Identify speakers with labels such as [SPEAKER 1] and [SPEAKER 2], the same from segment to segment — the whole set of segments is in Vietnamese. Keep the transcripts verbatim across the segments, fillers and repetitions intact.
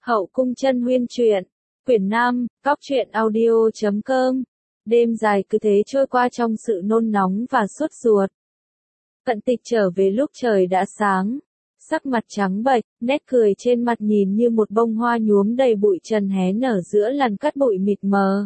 [SPEAKER 1] Hậu cung chân huyên truyện, quyển năm, góc truyện audio chấm com. Đêm dài cứ thế trôi qua trong sự nôn nóng và sốt ruột. Cận Tịch trở về lúc trời đã sáng, sắc mặt trắng bệch, nét cười trên mặt nhìn như một bông hoa nhuốm đầy bụi trần hé nở giữa làn cát bụi mịt mờ.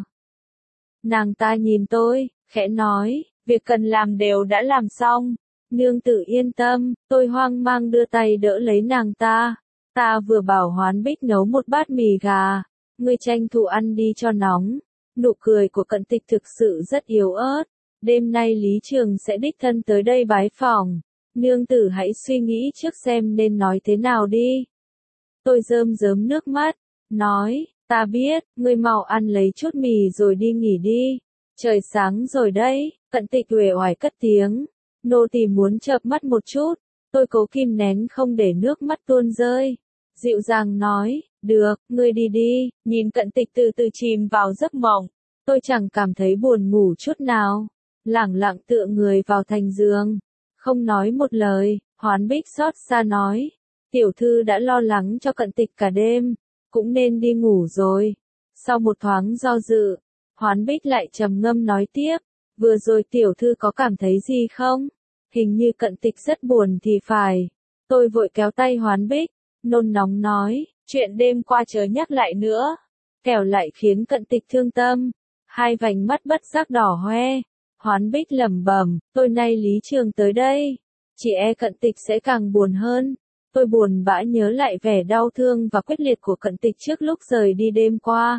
[SPEAKER 1] Nàng ta nhìn tôi, khẽ nói, việc cần làm đều đã làm xong. Nương tử yên tâm, tôi hoang mang đưa tay đỡ lấy nàng ta. Ta vừa bảo Hoán Bích nấu một bát mì gà, ngươi tranh thủ ăn đi cho nóng. Nụ cười của Cận Tịch thực sự rất yếu ớt. Đêm nay Lý Trường sẽ đích thân tới đây bái phỏng. Nương tử hãy suy nghĩ trước xem nên nói thế nào đi. Tôi rơm rớm nước mắt, nói, ta biết, ngươi mau ăn lấy chút mì rồi đi nghỉ đi. Trời sáng rồi đấy. Cận Tịch uể oải cất tiếng. Nô tỳ muốn chợp mắt một chút. Tôi cố kìm nén không để nước mắt tuôn rơi. Dịu dàng nói, được, ngươi đi đi. Nhìn Cận Tịch từ từ chìm vào giấc mộng, tôi chẳng cảm thấy buồn ngủ chút nào. Lẳng lặng tựa người vào thành giường, không nói một lời. Hoán Bích xót xa nói, tiểu thư đã lo lắng cho Cận Tịch cả đêm, cũng nên đi ngủ rồi. Sau một thoáng do dự, Hoán Bích lại trầm ngâm nói tiếp, vừa rồi tiểu thư có cảm thấy gì không? Hình như Cận Tịch rất buồn thì phải. Tôi vội kéo tay Hoán Bích, nôn nóng nói, chuyện đêm qua chớ nhắc lại nữa, kẻo lại khiến Cận Tịch thương tâm. Hai vành mắt bất giác đỏ hoe. Hoán Bích lẩm bẩm, tôi nay Lý Trường tới đây, chỉ e Cận Tịch sẽ càng buồn hơn. Tôi buồn bã nhớ lại vẻ đau thương và quyết liệt của Cận Tịch trước lúc rời đi đêm qua.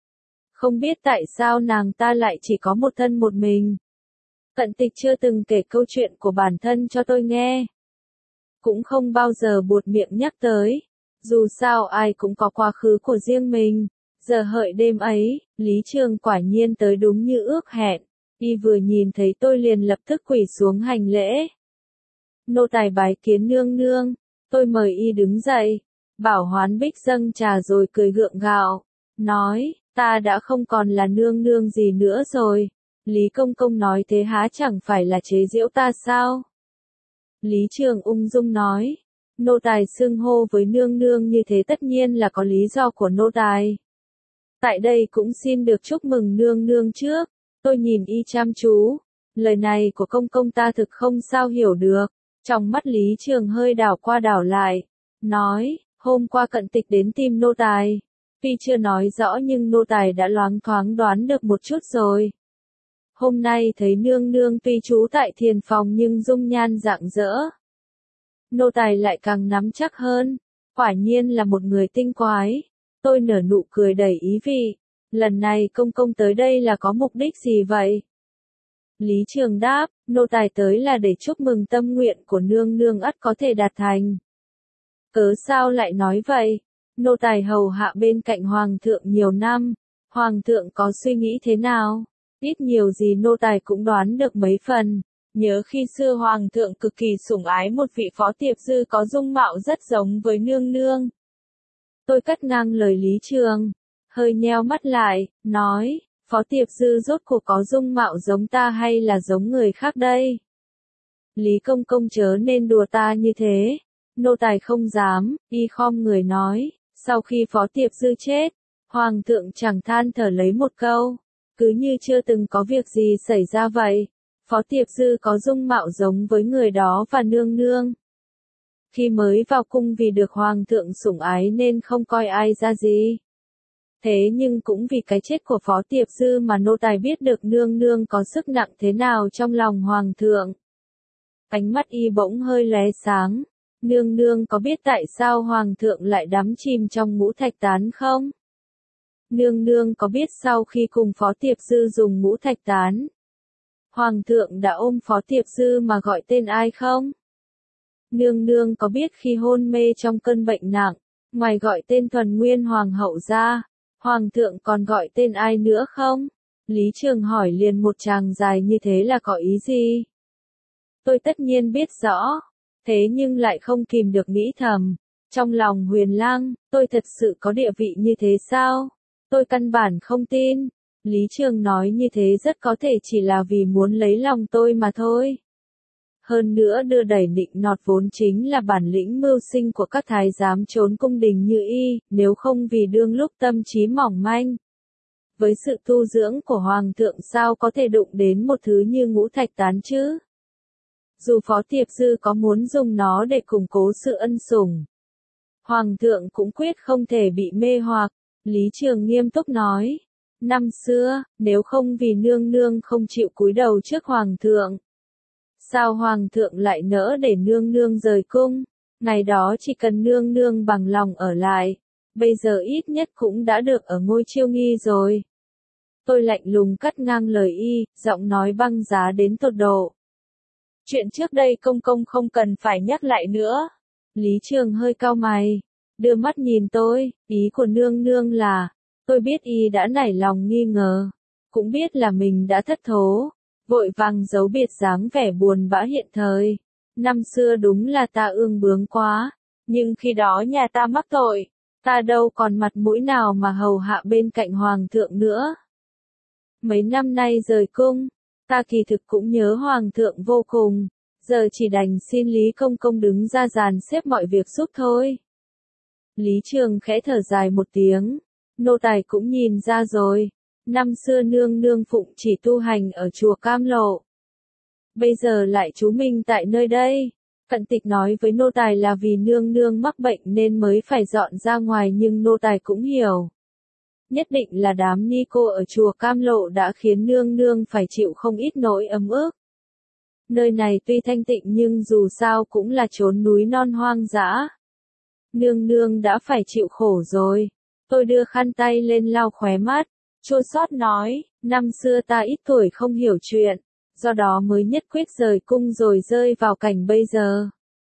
[SPEAKER 1] Không biết tại sao nàng ta lại chỉ có một thân một mình. Cận Tịch chưa từng kể câu chuyện của bản thân cho tôi nghe, cũng không bao giờ buột miệng nhắc tới. Dù sao ai cũng có quá khứ của riêng mình. Giờ hợi đêm ấy, Lý Trường quả nhiên tới đúng như ước hẹn. Y vừa nhìn thấy tôi liền lập tức quỳ xuống hành lễ. Nô tài bái kiến nương nương. Tôi mời Y đứng dậy, bảo Hoán Bích dâng trà rồi cười gượng gạo, nói, ta đã không còn là nương nương gì nữa rồi. Lý công công nói thế há chẳng phải là chế giễu ta sao? Lý Trường ung dung nói, nô tài xưng hô với nương nương như thế tất nhiên là có lý do của nô tài. Tại đây cũng xin được chúc mừng nương nương trước. Tôi nhìn Y chăm chú, lời này của công công ta thực không sao hiểu được. Trong mắt Lý Trường hơi đảo qua đảo lại, nói, hôm qua Cận Tịch đến tìm nô tài. Tuy chưa nói rõ nhưng nô tài đã loáng thoáng đoán được một chút rồi. Hôm nay thấy nương nương tuy trú tại thiền phòng nhưng dung nhan rạng rỡ, nô tài lại càng nắm chắc hơn, quả nhiên là một người tinh quái. Tôi nở nụ cười đầy ý vị, lần này công công tới đây là có mục đích gì vậy? Lý Trường đáp, nô tài tới là để chúc mừng tâm nguyện của nương nương ắt có thể đạt thành. Cớ sao lại nói vậy? Nô tài hầu hạ bên cạnh hoàng thượng nhiều năm, hoàng thượng có suy nghĩ thế nào? Ít nhiều gì nô tài cũng đoán được mấy phần. Nhớ khi xưa hoàng thượng cực kỳ sủng ái một vị phó tiệp dư có dung mạo rất giống với nương nương. Tôi cắt ngang lời Lý Trường, hơi nheo mắt lại, nói, phó tiệp dư rốt cuộc có dung mạo giống ta hay là giống người khác đây? Lý công công chớ nên đùa ta như thế. Nô tài không dám. Y khom người nói, sau khi phó tiệp dư chết, hoàng thượng chẳng than thở lấy một câu, cứ như chưa từng có việc gì xảy ra vậy. Phó tiệp dư có dung mạo giống với người đó và nương nương. Khi mới vào cung vì được hoàng thượng sủng ái nên không coi ai ra gì. Thế nhưng cũng vì cái chết của phó tiệp dư mà nô tài biết được nương nương có sức nặng thế nào trong lòng hoàng thượng. Ánh mắt Y bỗng hơi lóe sáng. Nương nương có biết tại sao hoàng thượng lại đắm chìm trong ngũ thạch tán không? Nương nương có biết sau khi cùng phó tiệp dư dùng ngũ thạch tán, hoàng thượng đã ôm phó tiệp dư mà gọi tên ai không? Nương nương có biết khi hôn mê trong cơn bệnh nặng, ngoài gọi tên Thuần Nguyên Hoàng hậu ra, hoàng thượng còn gọi tên ai nữa không? Lý Trường hỏi liền một tràng dài như thế là có ý gì? Tôi tất nhiên biết rõ, thế nhưng lại không kìm được nghĩ thầm, trong lòng Huyền Lang, tôi thật sự có địa vị như thế sao? Tôi căn bản không tin. Lý Trường nói như thế rất có thể chỉ là vì muốn lấy lòng tôi mà thôi. Hơn nữa đưa đẩy nịnh nọt vốn chính là bản lĩnh mưu sinh của các thái giám trốn cung đình như y, nếu không vì đương lúc tâm trí mỏng manh. Với sự tu dưỡng của hoàng thượng sao có thể đụng đến một thứ như ngũ thạch tán chứ? Dù Phó Tiệp Dư có muốn dùng nó để củng cố sự ân sủng, hoàng thượng cũng quyết không thể bị mê hoặc. Lý Trường nghiêm túc nói, năm xưa, nếu không vì nương nương không chịu cúi đầu trước hoàng thượng, sao hoàng thượng lại nỡ để nương nương rời cung? Ngày đó chỉ cần nương nương bằng lòng ở lại, bây giờ ít nhất cũng đã được ở ngôi chiêu nghi rồi. Tôi lạnh lùng cắt ngang lời y, giọng nói băng giá đến tột độ. Chuyện trước đây công công không cần phải nhắc lại nữa. Lý Trường hơi cau mày, đưa mắt nhìn tôi, ý của nương nương là, tôi biết y đã nảy lòng nghi ngờ, cũng biết là mình đã thất thố, vội vàng giấu biệt dáng vẻ buồn bã hiện thời. Năm xưa đúng là ta ương bướng quá, nhưng khi đó nhà ta mắc tội, ta đâu còn mặt mũi nào mà hầu hạ bên cạnh hoàng thượng nữa. Mấy năm nay rời cung, ta kỳ thực cũng nhớ hoàng thượng vô cùng, giờ chỉ đành xin Lý công công đứng ra dàn xếp mọi việc giúp thôi. Lý Trường khẽ thở dài một tiếng, nô tài cũng nhìn ra rồi, năm xưa nương nương phụng chỉ tu hành ở chùa Cam Lộ. Bây giờ lại trú mình tại nơi đây. Cận Tịch nói với nô tài là vì nương nương mắc bệnh nên mới phải dọn ra ngoài, nhưng nô tài cũng hiểu. Nhất định là đám ni cô ở chùa Cam Lộ đã khiến nương nương phải chịu không ít nỗi ấm ức. Nơi này tuy thanh tịnh nhưng dù sao cũng là chốn núi non hoang dã. Nương nương đã phải chịu khổ rồi. Tôi đưa khăn tay lên lau khóe mắt, chua xót nói, năm xưa ta ít tuổi không hiểu chuyện, do đó mới nhất quyết rời cung rồi rơi vào cảnh bây giờ.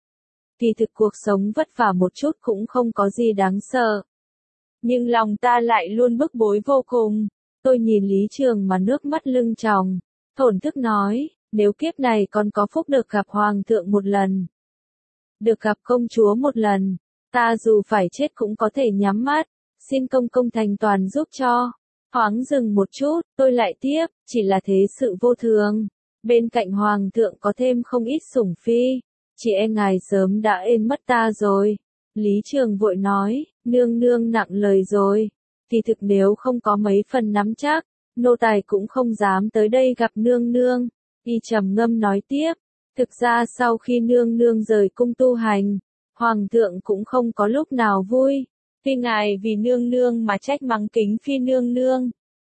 [SPEAKER 1] Kỳ thực cuộc sống vất vả một chút cũng không có gì đáng sợ. Nhưng lòng ta lại luôn bức bối vô cùng. Tôi nhìn Lý Trường mà nước mắt lưng tròng, thổn thức nói, nếu kiếp này còn có phúc được gặp hoàng thượng một lần, được gặp công chúa một lần, ta dù phải chết cũng có thể nhắm mắt, xin công công thành toàn giúp cho. Thoáng dừng một chút, tôi lại tiếp, chỉ là thế sự vô thường. Bên cạnh hoàng thượng có thêm không ít sủng phi, chỉ e ngài sớm đã ên mất ta rồi. Lý Trường vội nói, nương nương nặng lời rồi. Thì thực nếu không có mấy phần nắm chắc, nô tài cũng không dám tới đây gặp nương nương. Y trầm ngâm nói tiếp, thực ra sau khi nương nương rời cung tu hành, hoàng thượng cũng không có lúc nào vui. Tuy ngài vì nương nương mà trách mắng Kính Phi nương nương,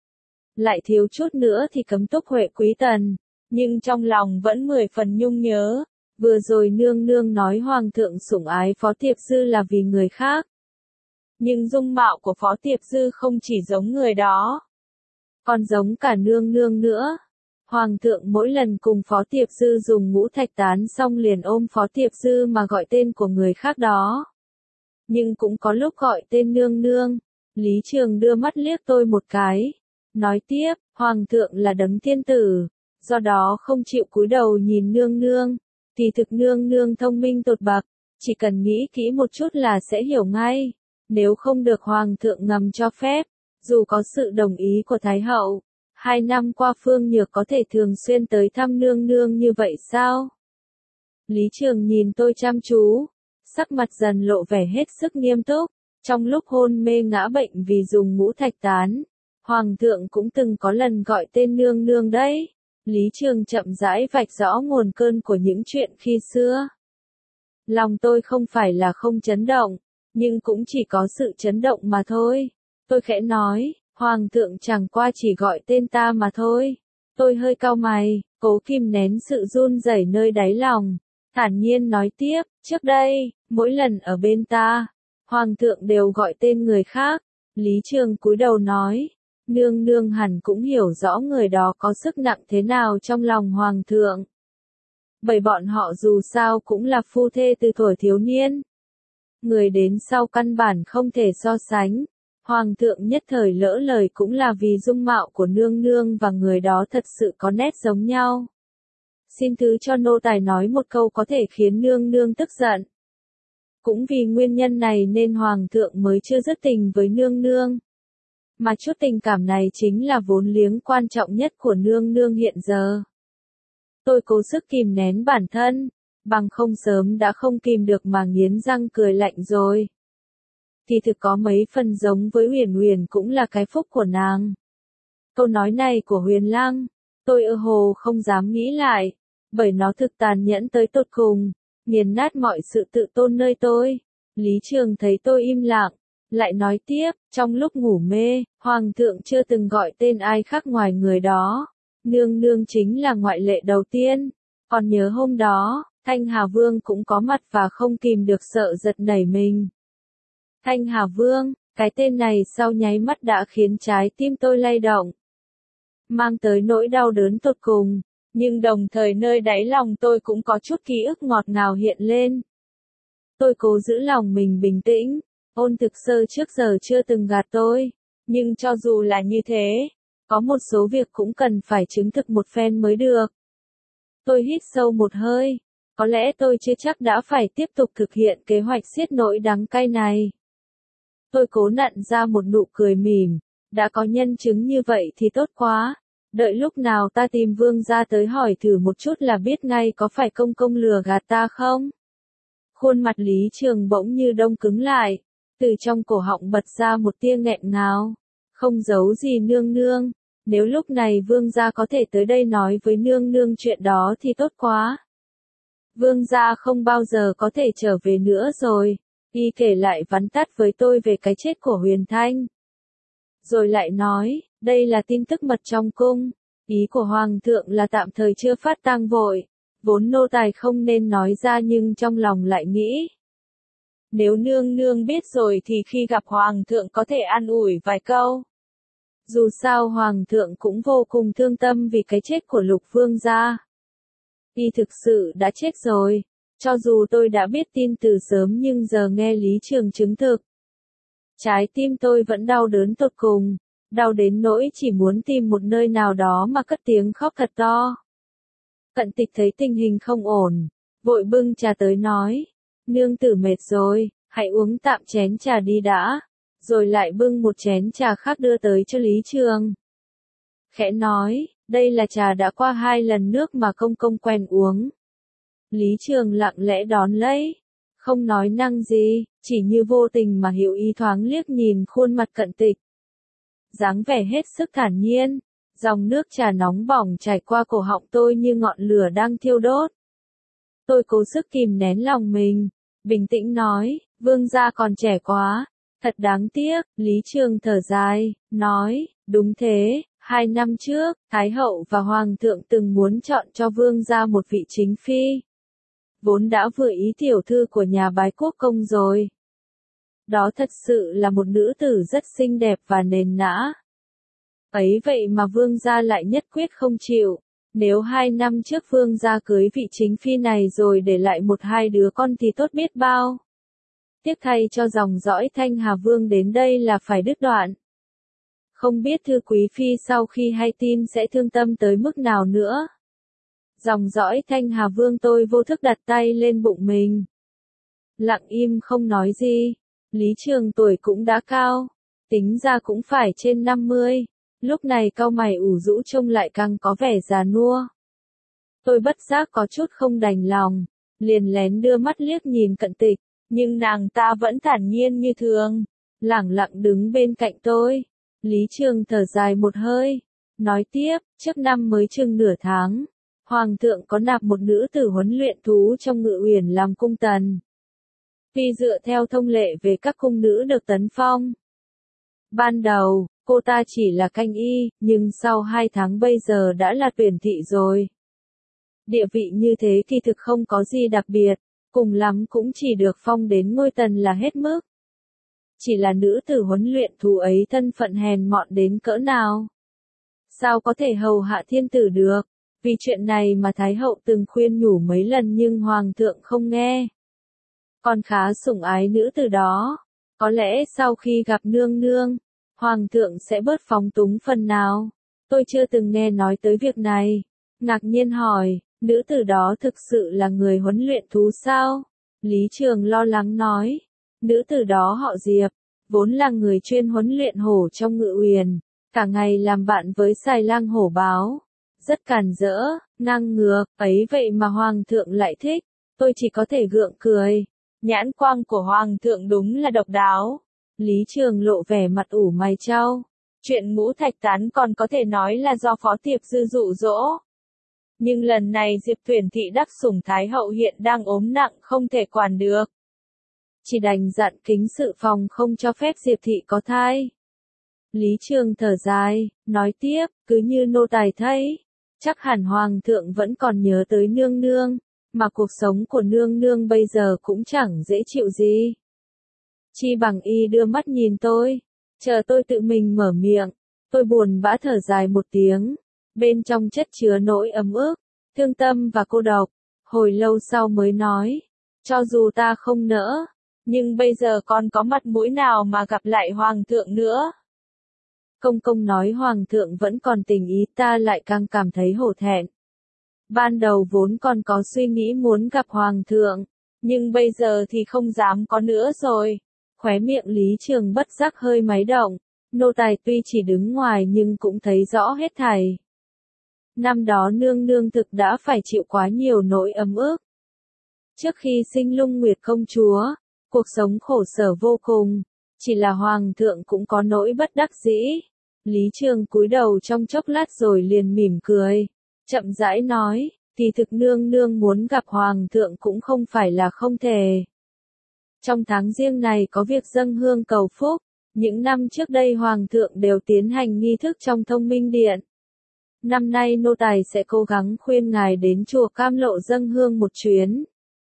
[SPEAKER 1] lại thiếu chút nữa thì cấm túc Huệ quý tần, nhưng trong lòng vẫn mười phần nhung nhớ. Vừa rồi nương nương nói hoàng thượng sủng ái Phó Tiệp Dư là vì người khác. Nhưng dung mạo của Phó Tiệp Dư không chỉ giống người đó, còn giống cả nương nương nữa. Hoàng thượng mỗi lần cùng Phó Tiệp Dư dùng ngũ thạch tán xong liền ôm Phó Tiệp Dư mà gọi tên của người khác đó. Nhưng cũng có lúc gọi tên nương nương. Lý Trường đưa mắt liếc tôi một cái, nói tiếp, hoàng thượng là đấng thiên tử, do đó không chịu cúi đầu nhìn nương nương. Thì thực nương nương thông minh tột bậc, chỉ cần nghĩ kỹ một chút là sẽ hiểu ngay. Nếu không được hoàng thượng ngầm cho phép, dù có sự đồng ý của Thái hậu, hai năm qua Phương Nhược có thể thường xuyên tới thăm nương nương như vậy sao? Lý Trường nhìn tôi chăm chú, sắc mặt dần lộ vẻ hết sức nghiêm túc. Trong lúc hôn mê ngã bệnh vì dùng ngũ thạch tán, hoàng thượng cũng từng có lần gọi tên nương nương đấy. Lý Trường chậm rãi vạch rõ nguồn cơn của những chuyện khi xưa. Lòng tôi không phải là không chấn động, nhưng cũng chỉ có sự chấn động mà thôi. Tôi khẽ nói, hoàng thượng chẳng qua chỉ gọi tên ta mà thôi. Tôi hơi cau mày, cố kìm nén sự run rẩy nơi đáy lòng, thản nhiên nói tiếp, trước đây, mỗi lần ở bên ta, hoàng thượng đều gọi tên người khác. Lý Trường cúi đầu nói, nương nương hẳn cũng hiểu rõ người đó có sức nặng thế nào trong lòng hoàng thượng. Bởi bọn họ dù sao cũng là phu thê từ thuở thiếu niên. Người đến sau căn bản không thể so sánh. Hoàng thượng nhất thời lỡ lời cũng là vì dung mạo của nương nương và người đó thật sự có nét giống nhau. Xin thứ cho nô tài nói một câu có thể khiến nương nương tức giận. Cũng vì nguyên nhân này nên hoàng thượng mới chưa dứt tình với nương nương. Mà chút tình cảm này chính là vốn liếng quan trọng nhất của nương nương hiện giờ. Tôi cố sức kìm nén bản thân, bằng không sớm đã không kìm được mà nghiến răng cười lạnh rồi. Thì thực có mấy phần giống với Huyền Huyền cũng là cái phúc của nàng. Câu nói này của Huyền Lăng, tôi ơ hồ không dám nghĩ lại, bởi nó thực tàn nhẫn tới tột cùng, nghiền nát mọi sự tự tôn nơi tôi. Lý Trường thấy tôi im lặng, lại nói tiếp, trong lúc ngủ mê, Hoàng thượng chưa từng gọi tên ai khác ngoài người đó. Nương nương chính là ngoại lệ đầu tiên. Còn nhớ hôm đó, Thanh Hà Vương cũng có mặt và không kìm được sợ giật nảy mình. Thanh Hà Vương, cái tên này sau nháy mắt đã khiến trái tim tôi lay động, mang tới nỗi đau đớn tột cùng, nhưng đồng thời nơi đáy lòng tôi cũng có chút ký ức ngọt ngào hiện lên. Tôi cố giữ lòng mình bình tĩnh, Ôn Thực Sơ trước giờ chưa từng gạt tôi, nhưng cho dù là như thế, có một số việc cũng cần phải chứng thực một phen mới được. Tôi hít sâu một hơi, có lẽ tôi chưa chắc đã phải tiếp tục thực hiện kế hoạch xiết nỗi đắng cay này. Tôi cố nặn ra một nụ cười mỉm, đã có nhân chứng như vậy thì tốt quá, đợi lúc nào ta tìm Vương gia tới hỏi thử một chút là biết ngay có phải công công lừa gạt ta không. Khuôn mặt Lý Trường bỗng như đông cứng lại, từ trong cổ họng bật ra một tia nghẹn ngào, không giấu gì nương nương, nếu lúc này Vương gia có thể tới đây nói với nương nương chuyện đó thì tốt quá. Vương gia không bao giờ có thể trở về nữa rồi. Y kể lại vắn tắt với tôi về cái chết của Huyền Thanh. Rồi lại nói, đây là tin tức mật trong cung. Ý của Hoàng thượng là tạm thời chưa phát tang vội. Vốn nô tài không nên nói ra nhưng trong lòng lại nghĩ. Nếu nương nương biết rồi thì khi gặp Hoàng thượng có thể an ủi vài câu. Dù sao Hoàng thượng cũng vô cùng thương tâm vì cái chết của Lục Vương gia. Y thực sự đã chết rồi. Cho dù tôi đã biết tin từ sớm nhưng giờ nghe Lý Trường chứng thực. Trái tim tôi vẫn đau đớn tột cùng, đau đến nỗi chỉ muốn tìm một nơi nào đó mà cất tiếng khóc thật to. Cận Tịch thấy tình hình không ổn, vội bưng trà tới nói, nương tử mệt rồi, hãy uống tạm chén trà đi đã, rồi lại bưng một chén trà khác đưa tới cho Lý Trường. Khẽ nói, đây là trà đã qua hai lần nước mà công công quen uống. Lý Trường lặng lẽ đón lấy, không nói năng gì, chỉ như vô tình mà hiểu ý thoáng liếc nhìn khuôn mặt Cận Tịch. Dáng vẻ hết sức thản nhiên, dòng nước trà nóng bỏng chảy qua cổ họng tôi như ngọn lửa đang thiêu đốt. Tôi cố sức kìm nén lòng mình, bình tĩnh nói, Vương gia còn trẻ quá, thật đáng tiếc. Lý Trường thở dài, nói, đúng thế, hai năm trước, Thái hậu và Hoàng thượng từng muốn chọn cho Vương gia một vị chính phi. Vốn đã vừa ý tiểu thư của nhà Bái Quốc công rồi. Đó thật sự là một nữ tử rất xinh đẹp và nền nã. Ấy vậy mà Vương gia lại nhất quyết không chịu. Nếu hai năm trước Vương gia cưới vị chính phi này rồi để lại một hai đứa con thì tốt biết bao. Tiếc thay cho dòng dõi Thanh Hà Vương đến đây là phải đứt đoạn. Không biết Thư Quý Phi sau khi hay tin sẽ thương tâm tới mức nào nữa. Dòng dõi Thanh Hà Vương tôi vô thức đặt tay lên bụng mình. Lặng im không nói gì. Lý Trường tuổi cũng đã cao. Tính ra cũng phải trên năm mươi. Lúc này cau mày ủ rũ trông lại càng có vẻ già nua. Tôi bất giác có chút không đành lòng. Liền lén đưa mắt liếc nhìn Cận Tịch. Nhưng nàng ta vẫn thản nhiên như thường. Lẳng lặng đứng bên cạnh tôi. Lý Trường thở dài một hơi. Nói tiếp, trước năm mới chừng nửa tháng. Hoàng thượng có nạp một nữ tử huấn luyện thú trong Ngự Uyển làm cung tần. Tuy dựa theo thông lệ về các cung nữ được tấn phong. Ban đầu, cô ta chỉ là canh y, nhưng sau hai tháng bây giờ đã là tuyển thị rồi. Địa vị như thế kỳ thực không có gì đặc biệt, cùng lắm cũng chỉ được phong đến ngôi tần là hết mức. Chỉ là nữ tử huấn luyện thú ấy thân phận hèn mọn đến cỡ nào? Sao có thể hầu hạ thiên tử được? Vì chuyện này mà Thái hậu từng khuyên nhủ mấy lần nhưng Hoàng thượng không nghe. Còn khá sủng ái nữ tử đó. Có lẽ sau khi gặp nương nương, Hoàng thượng sẽ bớt phóng túng phần nào. Tôi chưa từng nghe nói tới việc này. Ngạc nhiên hỏi, nữ tử đó thực sự là người huấn luyện thú sao? Lý Trường lo lắng nói, nữ tử đó họ Diệp, vốn là người chuyên huấn luyện hổ trong Ngự Uyển, cả ngày làm bạn với Xài Lang hổ báo. rất cản rỡ, ngang ngược, ấy vậy mà hoàng thượng lại thích, tôi chỉ có thể gượng cười. Nhãn quang của hoàng thượng đúng là độc đáo. Lý Trường lộ vẻ mặt ủ mày chau. Chuyện ngũ thạch tán còn có thể nói là do Phó Tiệp Dư dụ dỗ. Nhưng lần này Diệp Tuyển Thị đắc sủng Thái hậu hiện đang ốm nặng không thể quản được. Chỉ đành dặn kính sự phòng không cho phép Diệp Thị có thai. Lý Trường thở dài, nói tiếp, cứ như nô tài thấy, chắc hẳn hoàng thượng vẫn còn nhớ tới nương nương, mà cuộc sống của nương nương bây giờ cũng chẳng dễ chịu gì. Chi bằng y đưa mắt nhìn tôi, chờ tôi tự mình mở miệng, tôi buồn bã thở dài một tiếng, bên trong chất chứa nỗi ấm ức, thương tâm và cô độc, hồi lâu sau mới nói, cho dù ta không nỡ, nhưng bây giờ còn có mặt mũi nào mà gặp lại hoàng thượng nữa. Công công nói hoàng thượng vẫn còn tình ý, ta lại càng cảm thấy hổ thẹn. Ban đầu vốn còn có suy nghĩ muốn gặp hoàng thượng, nhưng bây giờ thì không dám có nữa rồi. Khóe miệng Lý Trường bất giác hơi máy động, nô tài tuy chỉ đứng ngoài nhưng cũng thấy rõ hết thảy. Năm đó nương nương thực đã phải chịu quá nhiều nỗi ấm ức. Trước khi sinh Lung Nguyệt công chúa, cuộc sống khổ sở vô cùng, chỉ là hoàng thượng cũng có nỗi bất đắc dĩ. Lý Trường cúi đầu trong chốc lát rồi liền mỉm cười, chậm rãi nói, thì thực nương nương muốn gặp hoàng thượng cũng không phải là không thể. Trong tháng riêng này có việc dâng hương cầu phúc, những năm trước đây hoàng thượng đều tiến hành nghi thức trong Thông Minh Điện. Năm nay nô tài sẽ cố gắng khuyên ngài đến chùa Cam Lộ dâng hương một chuyến.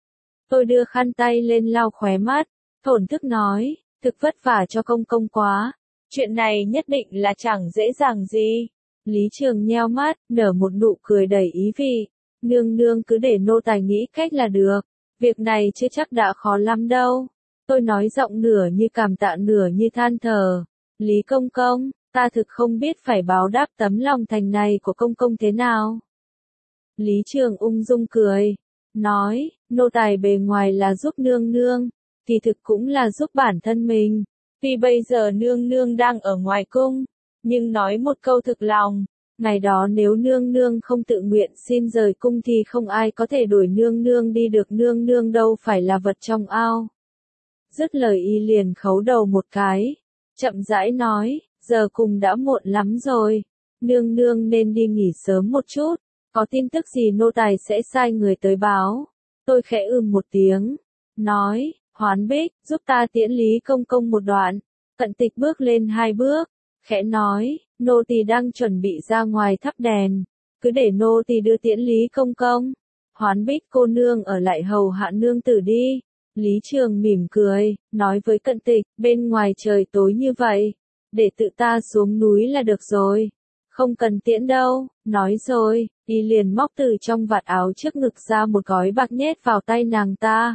[SPEAKER 1] Tôi đưa khăn tay lên lau khóe mắt, thổn thức nói, thực vất vả cho công công quá, chuyện này nhất định là chẳng dễ dàng gì. Lý Trường nheo mắt, nở một nụ cười đầy ý vị, nương nương cứ để nô tài nghĩ cách là được, việc này chưa chắc đã khó lắm đâu. Tôi nói giọng nửa như cảm tạ nửa như than thở, Lý công công, ta thực không biết phải báo đáp tấm lòng thành này của công công thế nào. Lý Trường ung dung cười, nói, nô tài bề ngoài là giúp nương nương, thì thực cũng là giúp bản thân mình. Tuy bây giờ nương nương đang ở ngoài cung, nhưng nói một câu thực lòng, ngày đó nếu nương nương không tự nguyện xin rời cung thì không ai có thể đuổi nương nương đi được, nương nương đâu phải là vật trong ao. Dứt lời y liền khấu đầu một cái, chậm rãi nói, giờ cùng đã muộn lắm rồi, nương nương nên đi nghỉ sớm một chút, có tin tức gì nô tài sẽ sai người tới báo. Tôi khẽ ừm một tiếng, nói, Hoán Bích, giúp ta tiễn Lý công công một đoạn. Cận Tịch bước lên hai bước, khẽ nói, nô tỳ đang chuẩn bị ra ngoài thắp đèn, cứ để nô tỳ đưa tiễn Lý công công. Hoán Bích cô nương ở lại hầu hạ nương tử đi. Lý Trường mỉm cười, nói với Cận Tịch, bên ngoài trời tối như vậy, để tự ta xuống núi là được rồi. Không cần tiễn đâu, nói rồi, y liền móc từ trong vạt áo trước ngực ra một gói bạc nhét vào tay nàng ta.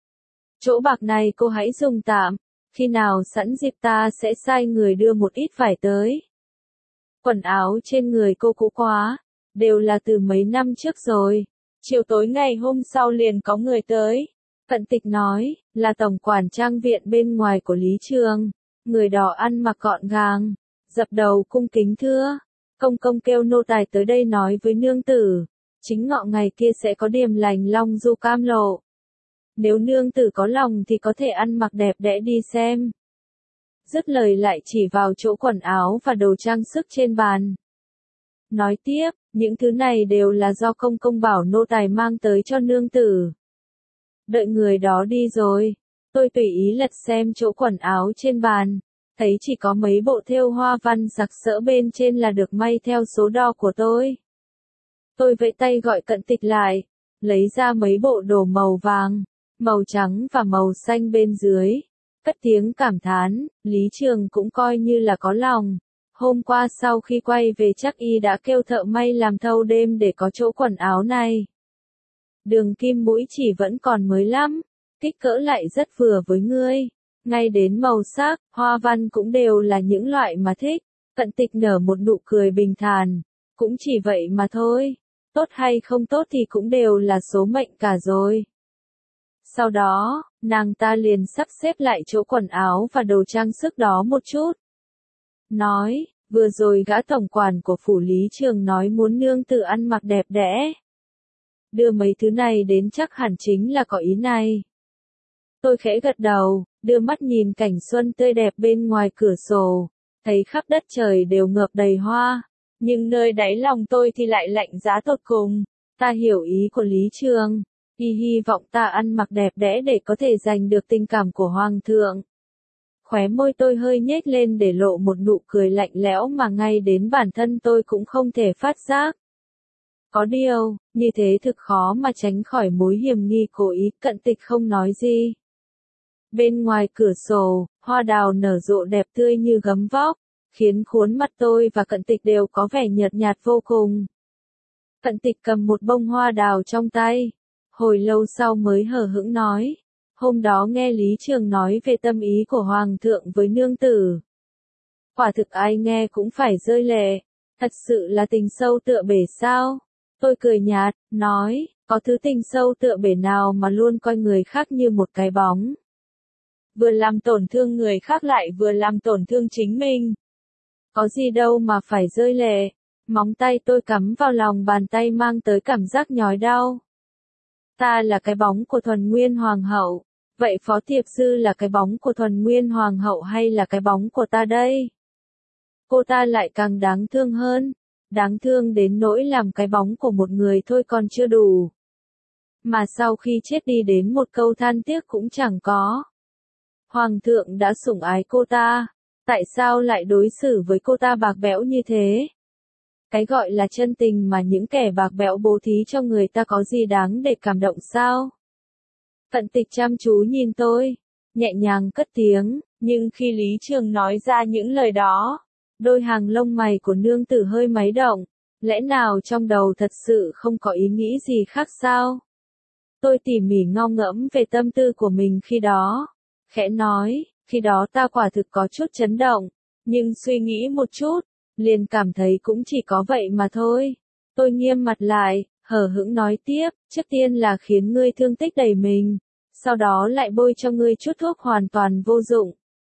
[SPEAKER 1] Chỗ bạc này cô hãy dùng tạm, khi nào sẵn dịp ta sẽ sai người đưa một ít vải tới. Quần áo trên người cô cũ quá, đều là từ mấy năm trước rồi. Chiều tối ngày hôm sau liền có người tới. Cận Tịch nói, là tổng quản trang viện bên ngoài của Lý Trường. Người đó ăn mặc gọn gàng, dập đầu cung kính thưa. Công công kêu nô tài tới đây nói với nương tử, chính ngọ ngày kia sẽ có điềm lành long du Cam Lộ. Nếu nương tử có lòng thì có thể ăn mặc đẹp đẽ đi xem. Dứt lời lại chỉ vào chỗ quần áo và đồ trang sức trên bàn. Nói tiếp, những thứ này đều là do công công bảo nô tài mang tới cho nương tử. Đợi người đó đi rồi, tôi tùy ý lật xem chỗ quần áo trên bàn, thấy chỉ có mấy bộ thêu hoa văn sặc sỡ bên trên là được may theo số đo của tôi. Tôi vẫy tay gọi Cận Tịch lại, lấy ra mấy bộ đồ màu vàng, màu trắng và màu xanh bên dưới, cất tiếng cảm thán, Lý Trường cũng coi như là có lòng. Hôm qua sau khi quay về chắc y đã kêu thợ may làm thâu đêm để có chỗ quần áo này. Đường kim mũi chỉ vẫn còn mới lắm, kích cỡ lại rất vừa với ngươi. Ngay đến màu sắc, hoa văn cũng đều là những loại mà thích. Cận Tịch nở một nụ cười bình thản, cũng chỉ vậy mà thôi. Tốt hay không tốt thì cũng đều là số mệnh cả rồi. Sau đó, nàng ta liền sắp xếp lại chỗ quần áo và đồ trang sức đó một chút. Nói, Vừa rồi gã tổng quản của phủ Lý Trường nói muốn nương tử ăn mặc đẹp đẽ. Đưa mấy thứ này đến chắc hẳn chính là có ý này. Tôi khẽ gật đầu, đưa mắt nhìn cảnh xuân tươi đẹp bên ngoài cửa sổ, thấy khắp đất trời đều ngập đầy hoa, nhưng nơi đáy lòng tôi thì lại lạnh giá tột cùng. Ta hiểu ý của Lý Trường, y hy vọng ta ăn mặc đẹp đẽ để có thể giành được tình cảm của Hoàng thượng. Khóe môi tôi hơi nhếch lên để lộ một nụ cười lạnh lẽo mà ngay đến bản thân tôi cũng không thể phát giác. Có điều, như thế thực khó mà tránh khỏi mối hiểm nghi cố ý. Cận Tịch không nói gì. Bên ngoài cửa sổ, hoa đào nở rộ đẹp tươi như gấm vóc, khiến khuôn mặt tôi và Cận Tịch đều có vẻ nhợt nhạt vô cùng. Cận Tịch cầm một bông hoa đào trong tay, hồi lâu sau mới hờ hững nói, hôm đó nghe Lý Trường nói về tâm ý của Hoàng thượng với nương tử. Quả thực ai nghe cũng phải rơi lệ, thật sự là tình sâu tựa bể sao? Tôi cười nhạt, nói, có thứ tình sâu tựa bể nào mà luôn coi người khác như một cái bóng. Vừa làm tổn thương người khác lại vừa làm tổn thương chính mình. Có gì đâu mà phải rơi lệ. Móng tay tôi cắm vào lòng bàn tay mang tới cảm giác nhói đau. Ta là cái bóng của Thuần Nguyên Hoàng hậu. Vậy Phó Tiệp Dư là cái bóng của Thuần Nguyên Hoàng hậu hay là cái bóng của ta đây? Cô ta lại càng đáng thương hơn. Đáng thương đến nỗi làm cái bóng của một người thôi còn chưa đủ. Mà sau khi chết đi đến một câu than tiếc cũng chẳng có. Hoàng thượng đã sủng ái cô ta. Tại sao lại đối xử với cô ta bạc bẽo như thế? Cái gọi là chân tình mà những kẻ bạc bẽo bố thí cho người ta có gì đáng để cảm động sao? Cận Tịch chăm chú nhìn tôi, nhẹ nhàng cất tiếng, nhưng khi Lý Trường nói ra những lời đó, đôi hàng lông mày của nương tử hơi máy động, lẽ nào trong đầu thật sự không có ý nghĩ gì khác sao? Tôi tỉ mỉ ngao ngẫm về tâm tư của mình khi đó, khẽ nói, khi đó ta quả thực có chút chấn động, nhưng suy nghĩ một chút, liền cảm thấy cũng chỉ có vậy mà thôi. Tôi nghiêm mặt lại, hờ hững nói tiếp, trước tiên là khiến ngươi thương tích đầy mình, sau đó lại bôi cho ngươi chút thuốc hoàn toàn vô dụng.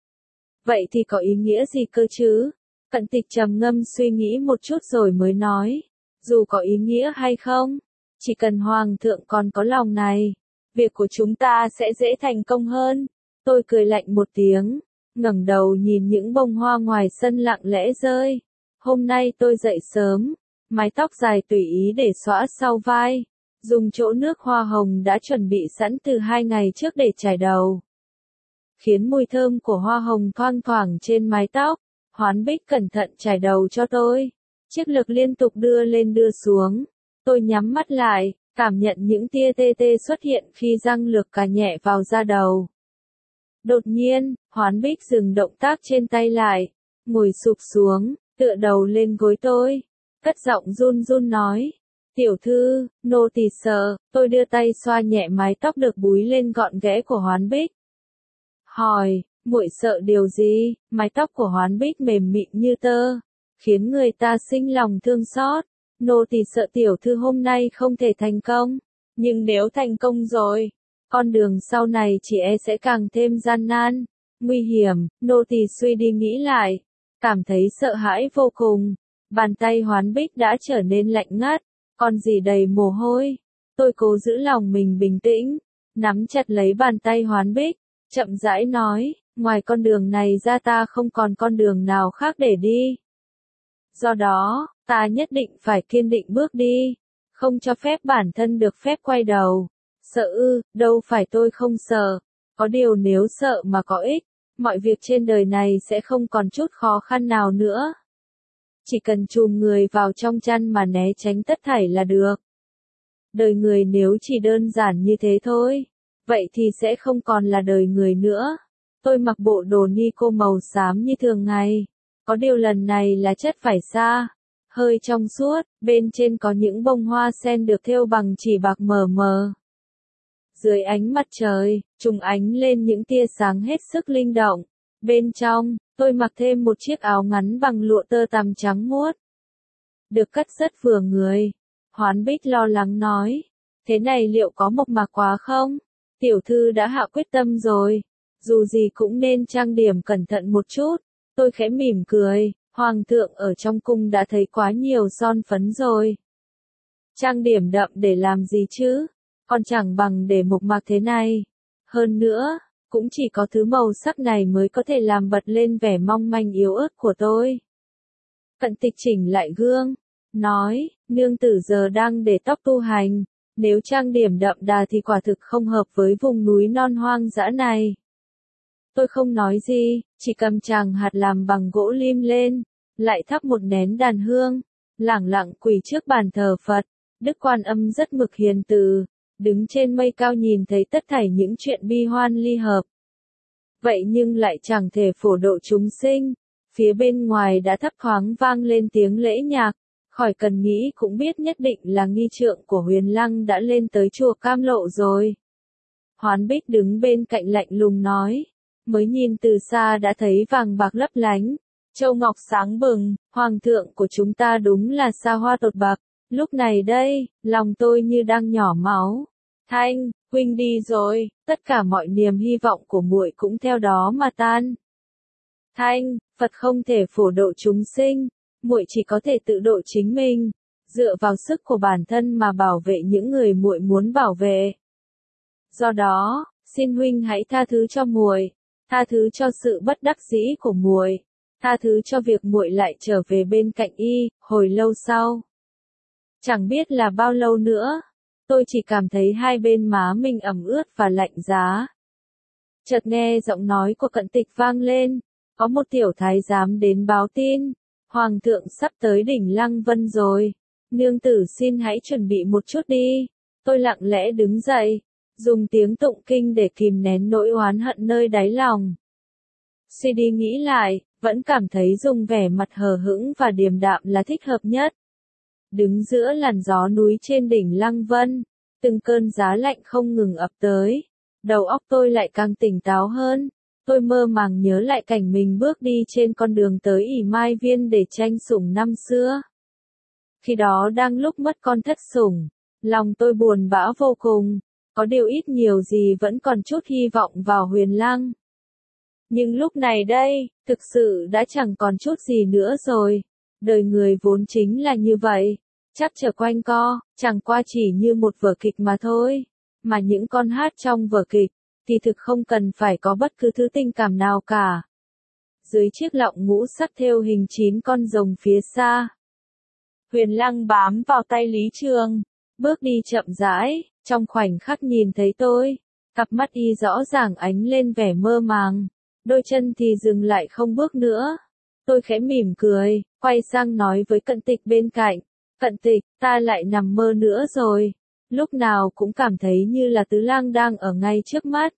[SPEAKER 1] Vậy thì có ý nghĩa gì cơ chứ? Cận Tịch trầm ngâm suy nghĩ một chút rồi mới nói, dù có ý nghĩa hay không, chỉ cần Hoàng thượng còn có lòng này, việc của chúng ta sẽ dễ thành công hơn. Tôi cười lạnh một tiếng, ngẩng đầu nhìn những bông hoa ngoài sân lặng lẽ rơi. Hôm nay tôi dậy sớm, mái tóc dài tùy ý để xõa sau vai, dùng chỗ nước hoa hồng đã chuẩn bị sẵn từ hai ngày trước để chải đầu. Khiến mùi thơm của hoa hồng thoang thoảng trên mái tóc, Hoán Bích cẩn thận chải đầu cho tôi. Chiếc lược liên tục đưa lên đưa xuống. Tôi nhắm mắt lại, cảm nhận những tia tê tê xuất hiện khi răng lược cà nhẹ vào da đầu. Đột nhiên, Hoán Bích dừng động tác trên tay lại, ngồi sụp xuống, tựa đầu lên gối tôi, cất giọng run run nói, tiểu thư, nô tỳ sợ. Tôi đưa tay xoa nhẹ mái tóc được búi lên gọn ghẽ của Hoán Bích. Hỏi, muội sợ điều gì? Mái tóc của Hoán Bích mềm mịn như tơ, khiến người ta sinh lòng thương xót. Nô tỳ sợ tiểu thư hôm nay không thể thành công, nhưng nếu thành công rồi, con đường sau này chỉ e sẽ càng thêm gian nan, nguy hiểm. Nô tỳ suy đi nghĩ lại, cảm thấy sợ hãi vô cùng. Bàn tay Hoán Bích đã trở nên lạnh ngắt, còn gì đầy mồ hôi. Tôi cố giữ lòng mình bình tĩnh, nắm chặt lấy bàn tay Hoán Bích, chậm rãi nói, ngoài con đường này ra ta không còn con đường nào khác để đi. Do đó, ta nhất định phải kiên định bước đi, không cho phép bản thân được phép quay đầu. Sợ ư, đâu phải tôi không sợ, có điều nếu sợ mà có ích, mọi việc trên đời này sẽ không còn chút khó khăn nào nữa. Chỉ cần chùm người vào trong chăn mà né tránh tất thảy là được. Đời người nếu chỉ đơn giản như thế thôi, vậy thì sẽ không còn là đời người nữa. Tôi mặc bộ đồ ni cô màu xám như thường ngày, có điều lần này là chất vải sa, hơi trong suốt, bên trên có những bông hoa sen được thêu bằng chỉ bạc mờ mờ. Dưới ánh mặt trời, chúng ánh lên những tia sáng hết sức linh động. Bên trong, tôi mặc thêm một chiếc áo ngắn bằng lụa tơ tằm trắng muốt. Được cắt rất vừa người. Hoán Bích lo lắng nói, thế này liệu có mộc mạc quá không? Tiểu thư đã hạ quyết tâm rồi, dù gì cũng nên trang điểm cẩn thận một chút. Tôi khẽ mỉm cười, Hoàng thượng ở trong cung đã thấy quá nhiều son phấn rồi. Trang điểm đậm để làm gì chứ, còn chẳng bằng để mộc mạc thế này. Hơn nữa, cũng chỉ có thứ màu sắc này mới có thể làm bật lên vẻ mong manh yếu ớt của tôi. Cận Tịch chỉnh lại gương, nói, nương tử giờ đang để tóc tu hành, nếu trang điểm đậm đà thì quả thực không hợp với vùng núi non hoang dã này. Tôi không nói gì, chỉ cầm tràng hạt làm bằng gỗ lim lên, lại thắp một nén đàn hương, lẳng lặng quỳ trước bàn thờ Phật. Đức Quan Âm rất mực hiền từ, đứng trên mây cao nhìn thấy tất thảy những chuyện bi hoan ly hợp. Vậy nhưng lại chẳng thể phổ độ chúng sinh. Phía bên ngoài đã thấp thoáng vang lên tiếng lễ nhạc, khỏi cần nghĩ cũng biết nhất định là nghi trượng của Huyền Lăng đã lên tới chùa Cam Lộ rồi. Hoán Bích đứng bên cạnh lạnh lùng nói, mới nhìn từ xa đã thấy vàng bạc lấp lánh, châu ngọc sáng bừng, hoàng thượng của chúng ta đúng là xa hoa tột bạc. Lúc này đây, lòng tôi như đang nhỏ máu. Thanh, huynh đi rồi, tất cả mọi niềm hy vọng của muội cũng theo đó mà tan. Thanh, Phật không thể phổ độ chúng sinh, muội chỉ có thể tự độ chính mình, dựa vào sức của bản thân mà bảo vệ những người muội muốn bảo vệ. Do đó, xin huynh hãy tha thứ cho muội, tha thứ cho sự bất đắc dĩ của muội, tha thứ cho việc muội lại trở về bên cạnh y, hồi lâu sau. Chẳng biết là bao lâu nữa, tôi chỉ cảm thấy hai bên má mình ẩm ướt và lạnh giá. Chợt nghe giọng nói của Cận Tịch vang lên, có một tiểu thái giám đến báo tin, hoàng thượng sắp tới đỉnh Lăng Vân rồi, nương tử xin hãy chuẩn bị một chút đi. Tôi lặng lẽ đứng dậy, dùng tiếng tụng kinh để kìm nén nỗi oán hận nơi đáy lòng. Suy đi nghĩ lại, vẫn cảm thấy dùng vẻ mặt hờ hững và điềm đạm là thích hợp nhất. Đứng giữa làn gió núi trên đỉnh Lăng Vân, từng cơn giá lạnh không ngừng ập tới, đầu óc tôi lại càng tỉnh táo hơn. Tôi mơ màng nhớ lại cảnh mình bước đi trên con đường tới ỉ Mai Viên để tranh sủng năm xưa. Khi đó đang lúc mất con thất sủng, lòng tôi buồn bã vô cùng, có điều ít nhiều gì vẫn còn chút hy vọng vào Huyền Lăng. Nhưng lúc này đây, thực sự đã chẳng còn chút gì nữa rồi. Đời người vốn chính là như vậy, chắc trở quanh co, chẳng qua chỉ như một vở kịch mà thôi. Mà những con hát trong vở kịch, thì thực không cần phải có bất cứ thứ tình cảm nào cả. Dưới chiếc lọng ngũ sắc thêu hình chín con rồng phía xa, Huyền Lăng bám vào tay Lý Trường, bước đi chậm rãi, trong khoảnh khắc nhìn thấy tôi, cặp mắt y rõ ràng ánh lên vẻ mơ màng, đôi chân thì dừng lại không bước nữa. Tôi khẽ mỉm cười, quay sang nói với Cận Tịch bên cạnh, Cận Tịch, ta lại nằm mơ nữa rồi. Lúc nào cũng cảm thấy như là Tứ Lang đang ở ngay trước mắt.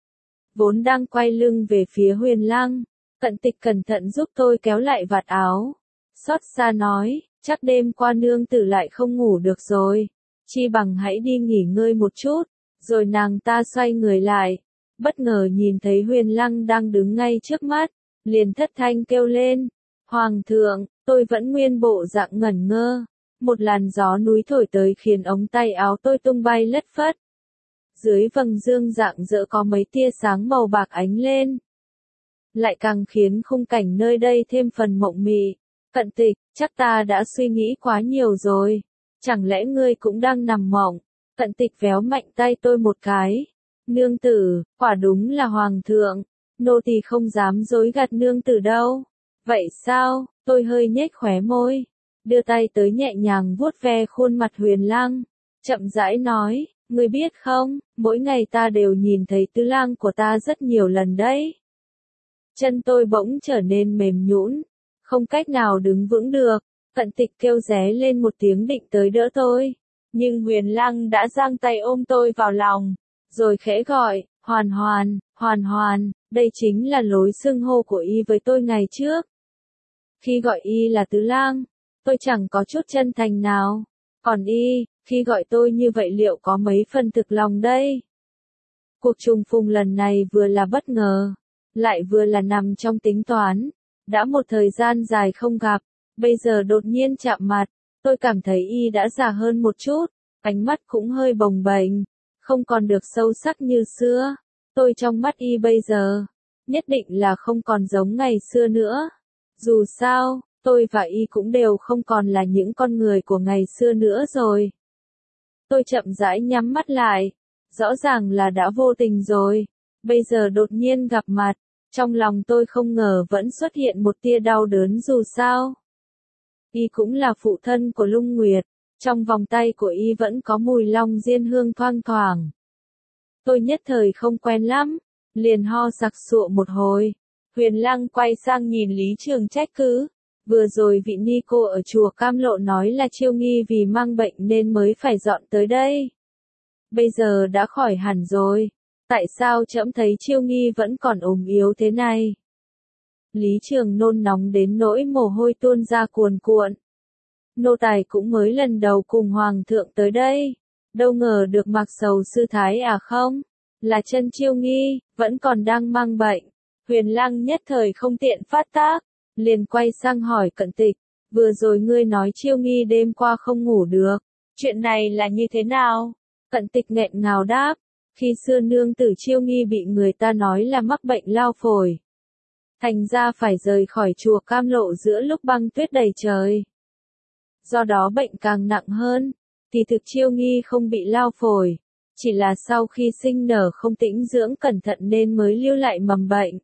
[SPEAKER 1] Vốn đang quay lưng về phía Huyền Lăng, Cận Tịch cẩn thận giúp tôi kéo lại vạt áo. Xót xa nói, chắc đêm qua nương tử lại không ngủ được rồi. Chi bằng hãy đi nghỉ ngơi một chút. Rồi nàng ta xoay người lại, bất ngờ nhìn thấy Huyền Lăng đang đứng ngay trước mắt, liền thất thanh kêu lên. Hoàng thượng, tôi vẫn nguyên bộ dạng ngẩn ngơ. Một làn gió núi thổi tới khiến ống tay áo tôi tung bay lất phất. Dưới vầng dương rạng rỡ có mấy tia sáng màu bạc ánh lên, lại càng khiến khung cảnh nơi đây thêm phần mộng mị. Cận Tịch, chắc ta đã suy nghĩ quá nhiều rồi. Chẳng lẽ ngươi cũng đang nằm mộng? Cận Tịch véo mạnh tay tôi một cái. Nương tử, quả đúng là hoàng thượng. Nô tỳ không dám dối gạt nương tử đâu. Vậy sao? Tôi hơi nhếch khóe môi, đưa tay tới nhẹ nhàng vuốt ve khuôn mặt Huyền Lăng, chậm rãi nói, ngươi biết không, mỗi ngày ta đều nhìn thấy Tứ Lang của ta rất nhiều lần đấy. Chân tôi bỗng trở nên mềm nhũn, không cách nào đứng vững được. Cận Tịch kêu ré lên một tiếng định tới đỡ tôi, nhưng Huyền Lăng đã giang tay ôm tôi vào lòng, rồi khẽ gọi, Hoàn Hoàn, Hoàn Hoàn. Đây chính là lối xưng hô của y với tôi ngày trước. Khi gọi y là Tứ Lang, tôi chẳng có chút chân thành nào. Còn y, khi gọi tôi như vậy liệu có mấy phần thực lòng đây? Cuộc trùng phùng lần này vừa là bất ngờ, lại vừa là nằm trong tính toán. Đã một thời gian dài không gặp, bây giờ đột nhiên chạm mặt, tôi cảm thấy y đã già hơn một chút, ánh mắt cũng hơi bồng bềnh, không còn được sâu sắc như xưa. Tôi trong mắt y bây giờ, nhất định là không còn giống ngày xưa nữa. Dù sao, tôi và y cũng đều không còn là những con người của ngày xưa nữa rồi. Tôi chậm rãi nhắm mắt lại, rõ ràng là đã vô tình rồi, bây giờ đột nhiên gặp mặt, trong lòng tôi không ngờ vẫn xuất hiện một tia đau đớn dù sao. Y cũng là phụ thân của Lung Nguyệt, trong vòng tay của y vẫn có mùi long diên hương thoang thoảng. Tôi nhất thời không quen lắm, liền ho sặc sụa một hồi. Huyền Lăng quay sang nhìn Lý Trường trách cứ. Vừa rồi vị ni cô ở chùa Cam Lộ nói là Chiêu Nghi vì mang bệnh nên mới phải dọn tới đây. Bây giờ đã khỏi hẳn rồi, tại sao trẫm thấy Chiêu Nghi vẫn còn ốm yếu thế này? Lý Trường nôn nóng đến nỗi mồ hôi tuôn ra cuồn cuộn. Nô tài cũng mới lần đầu cùng Hoàng thượng tới đây, đâu ngờ được mặc sầu sư thái à không? Là chân Chiêu Nghi, vẫn còn đang mang bệnh. Huyền Lăng nhất thời không tiện phát tác, liền quay sang hỏi Cận Tịch, vừa rồi ngươi nói Chiêu Nghi đêm qua không ngủ được, chuyện này là như thế nào? Cận Tịch nghẹn ngào đáp, khi xưa nương tử Chiêu Nghi bị người ta nói là mắc bệnh lao phổi, thành ra phải rời khỏi chùa Cam Lộ giữa lúc băng tuyết đầy trời. Do đó bệnh càng nặng hơn, thì thực Chiêu Nghi không bị lao phổi, chỉ là sau khi sinh nở không tĩnh dưỡng cẩn thận nên mới lưu lại mầm bệnh.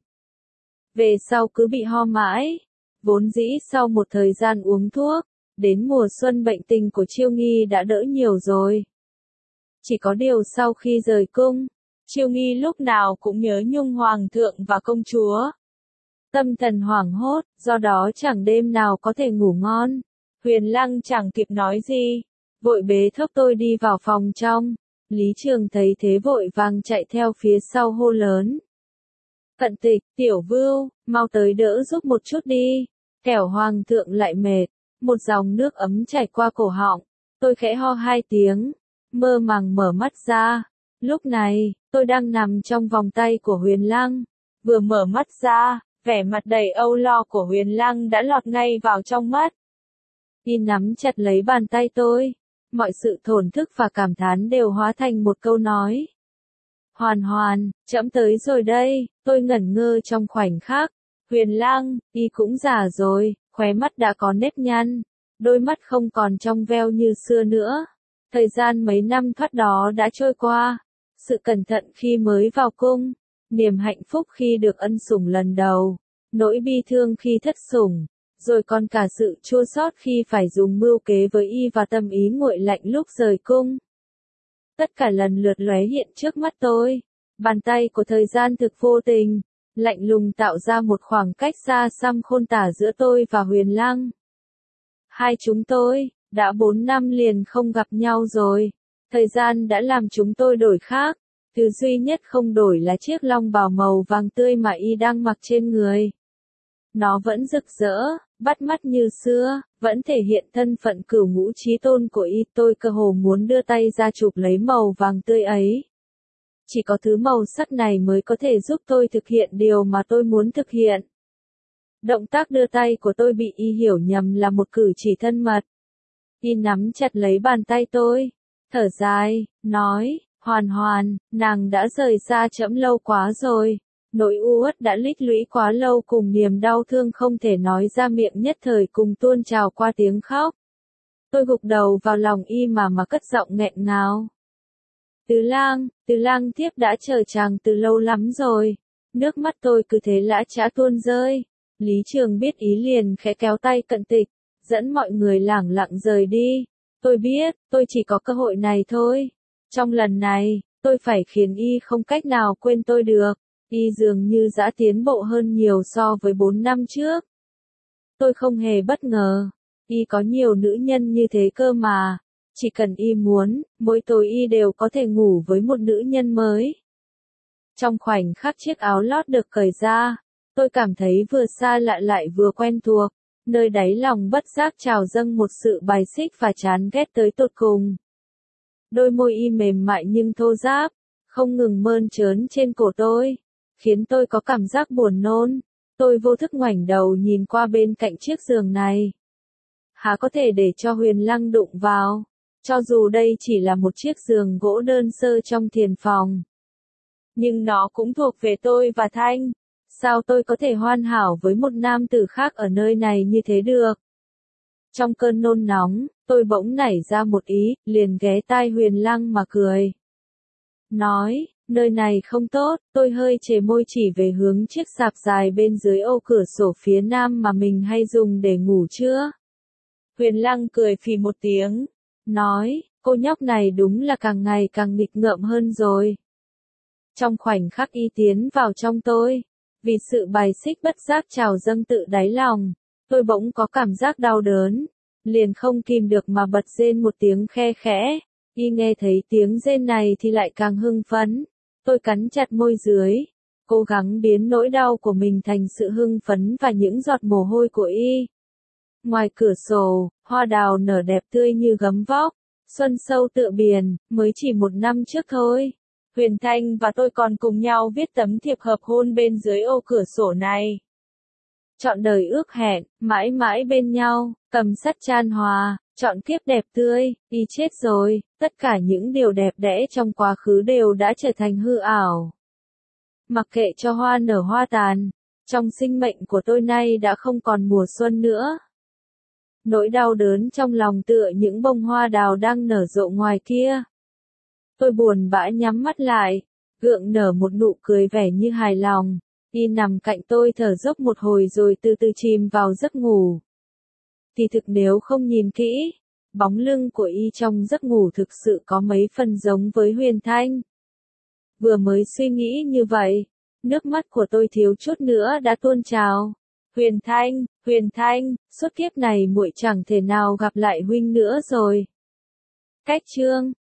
[SPEAKER 1] Về sau cứ bị ho mãi, vốn dĩ sau một thời gian uống thuốc, đến mùa xuân bệnh tình của Chiêu Nghi đã đỡ nhiều rồi. Chỉ có điều sau khi rời cung, Chiêu Nghi lúc nào cũng nhớ nhung Hoàng thượng và công chúa. Tâm thần hoảng hốt, do đó chẳng đêm nào có thể ngủ ngon. Huyền Lăng chẳng kịp nói gì, vội bế thốc tôi đi vào phòng trong. Lý Trường thấy thế vội vàng chạy theo phía sau hô lớn. Cận Tịch, Tiểu Vưu, mau tới đỡ giúp một chút đi, kẻo Hoàng thượng lại mệt. Một dòng nước ấm chảy qua cổ họng, tôi khẽ ho hai tiếng, mơ màng mở mắt ra. Lúc này, tôi đang nằm trong vòng tay của Huyền Lăng, vừa mở mắt ra, vẻ mặt đầy âu lo của Huyền Lăng đã lọt ngay vào trong mắt. Y nắm chặt lấy bàn tay tôi, mọi sự thổn thức và cảm thán đều hóa thành một câu nói. Hoàn Hoàn, trẫm tới rồi đây. Tôi ngẩn ngơ trong khoảnh khắc. Huyền Lăng, y cũng già rồi, khóe mắt đã có nếp nhăn, đôi mắt không còn trong veo như xưa nữa. Thời gian mấy năm thoát đó đã trôi qua, sự cẩn thận khi mới vào cung, niềm hạnh phúc khi được ân sủng lần đầu, nỗi bi thương khi thất sủng, rồi còn cả sự chua xót khi phải dùng mưu kế với y và tâm ý nguội lạnh lúc rời cung. Tất cả lần lượt lóe hiện trước mắt tôi, bàn tay của thời gian thực vô tình, lạnh lùng tạo ra một khoảng cách xa xăm khôn tả giữa tôi và Huyền Lăng. Hai chúng tôi, đã bốn năm liền không gặp nhau rồi, thời gian đã làm chúng tôi đổi khác, thứ duy nhất không đổi là chiếc long bào màu vàng tươi mà y đang mặc trên người. Nó vẫn rực rỡ, bắt mắt như xưa, vẫn thể hiện thân phận cửu ngũ chí tôn của y. Tôi cơ hồ muốn đưa tay ra chụp lấy màu vàng tươi ấy. Chỉ có thứ màu sắc này mới có thể giúp tôi thực hiện điều mà tôi muốn thực hiện. Động tác đưa tay của tôi bị y hiểu nhầm là một cử chỉ thân mật. Y nắm chặt lấy bàn tay tôi, thở dài, nói, Hoàn Hoàn, nàng đã rời xa trẫm lâu quá rồi. Nỗi u uất đã lít lũy quá lâu cùng niềm đau thương không thể nói ra miệng nhất thời cùng tuôn trào qua tiếng khóc. Tôi gục đầu vào lòng y mà mà cất giọng nghẹn ngào. Tứ Lang, Tứ Lang thiếp đã chờ chàng từ lâu lắm rồi. Nước mắt tôi cứ thế lã chã tuôn rơi. Lý Trường biết ý liền khẽ kéo tay Cận Tịch, dẫn mọi người lảng lặng rời đi. Tôi biết, tôi chỉ có cơ hội này thôi. Trong lần này, tôi phải khiến y không cách nào quên tôi được. Y dường như đã tiến bộ hơn nhiều so với bốn năm trước. Tôi không hề bất ngờ. Y có nhiều nữ nhân như thế cơ mà. Chỉ cần y muốn, mỗi tối y đều có thể ngủ với một nữ nhân mới. Trong khoảnh khắc chiếc áo lót được cởi ra, tôi cảm thấy vừa xa lạ lại vừa quen thuộc. Nơi đáy lòng bất giác trào dâng một sự bài xích và chán ghét tới tột cùng. Đôi môi y mềm mại nhưng thô ráp, không ngừng mơn trớn trên cổ tôi, khiến tôi có cảm giác buồn nôn. Tôi vô thức ngoảnh đầu nhìn qua bên cạnh chiếc giường này. Há có thể để cho Huyền Lăng đụng vào, cho dù đây chỉ là một chiếc giường gỗ đơn sơ trong thiền phòng. Nhưng nó cũng thuộc về tôi và Thanh. sao tôi có thể hoàn hảo với một nam tử khác ở nơi này như thế được? Trong cơn nôn nóng, tôi bỗng nảy ra một ý, liền ghé tai Huyền Lăng mà cười. Nói, nơi này không tốt, tôi hơi chề môi chỉ về hướng chiếc sạp dài bên dưới ô cửa sổ phía nam mà mình hay dùng để ngủ trưa. Huyền Lăng cười phì một tiếng, nói, cô nhóc này đúng là càng ngày càng nghịch ngợm hơn rồi. Trong khoảnh khắc y tiến vào trong tôi, vì sự bài xích bất giác trào dâng tự đáy lòng, tôi bỗng có cảm giác đau đớn, liền không kìm được mà bật rên một tiếng khe khẽ. Y nghe thấy tiếng rên này thì lại càng hưng phấn. Tôi cắn chặt môi dưới, cố gắng biến nỗi đau của mình thành sự hưng phấn và những giọt mồ hôi của y. Ngoài cửa sổ, hoa đào nở đẹp tươi như gấm vóc, xuân sâu tựa biển, mới chỉ một năm trước thôi. Huyền Thanh và tôi còn cùng nhau viết tấm thiệp hợp hôn bên dưới ô cửa sổ này. Trọn đời ước hẹn, mãi mãi bên nhau, cầm sắt chan hòa, trọn kiếp đẹp tươi, y chết rồi, tất cả những điều đẹp đẽ trong quá khứ đều đã trở thành hư ảo. Mặc kệ cho hoa nở hoa tàn, trong sinh mệnh của tôi nay đã không còn mùa xuân nữa. Nỗi đau đớn trong lòng tựa những bông hoa đào đang nở rộ ngoài kia. Tôi buồn bã nhắm mắt lại, gượng nở một nụ cười vẻ như hài lòng. Y nằm cạnh tôi thở dốc một hồi rồi từ từ chìm vào giấc ngủ. Thì thực nếu không nhìn kỹ, bóng lưng của y trong giấc ngủ thực sự có mấy phần giống với Huyền Thanh. Vừa mới suy nghĩ như vậy, nước mắt của tôi thiếu chút nữa đã tuôn trào. Huyền Thanh, Huyền Thanh, suốt kiếp này muội chẳng thể nào gặp lại huynh nữa rồi. Cách chương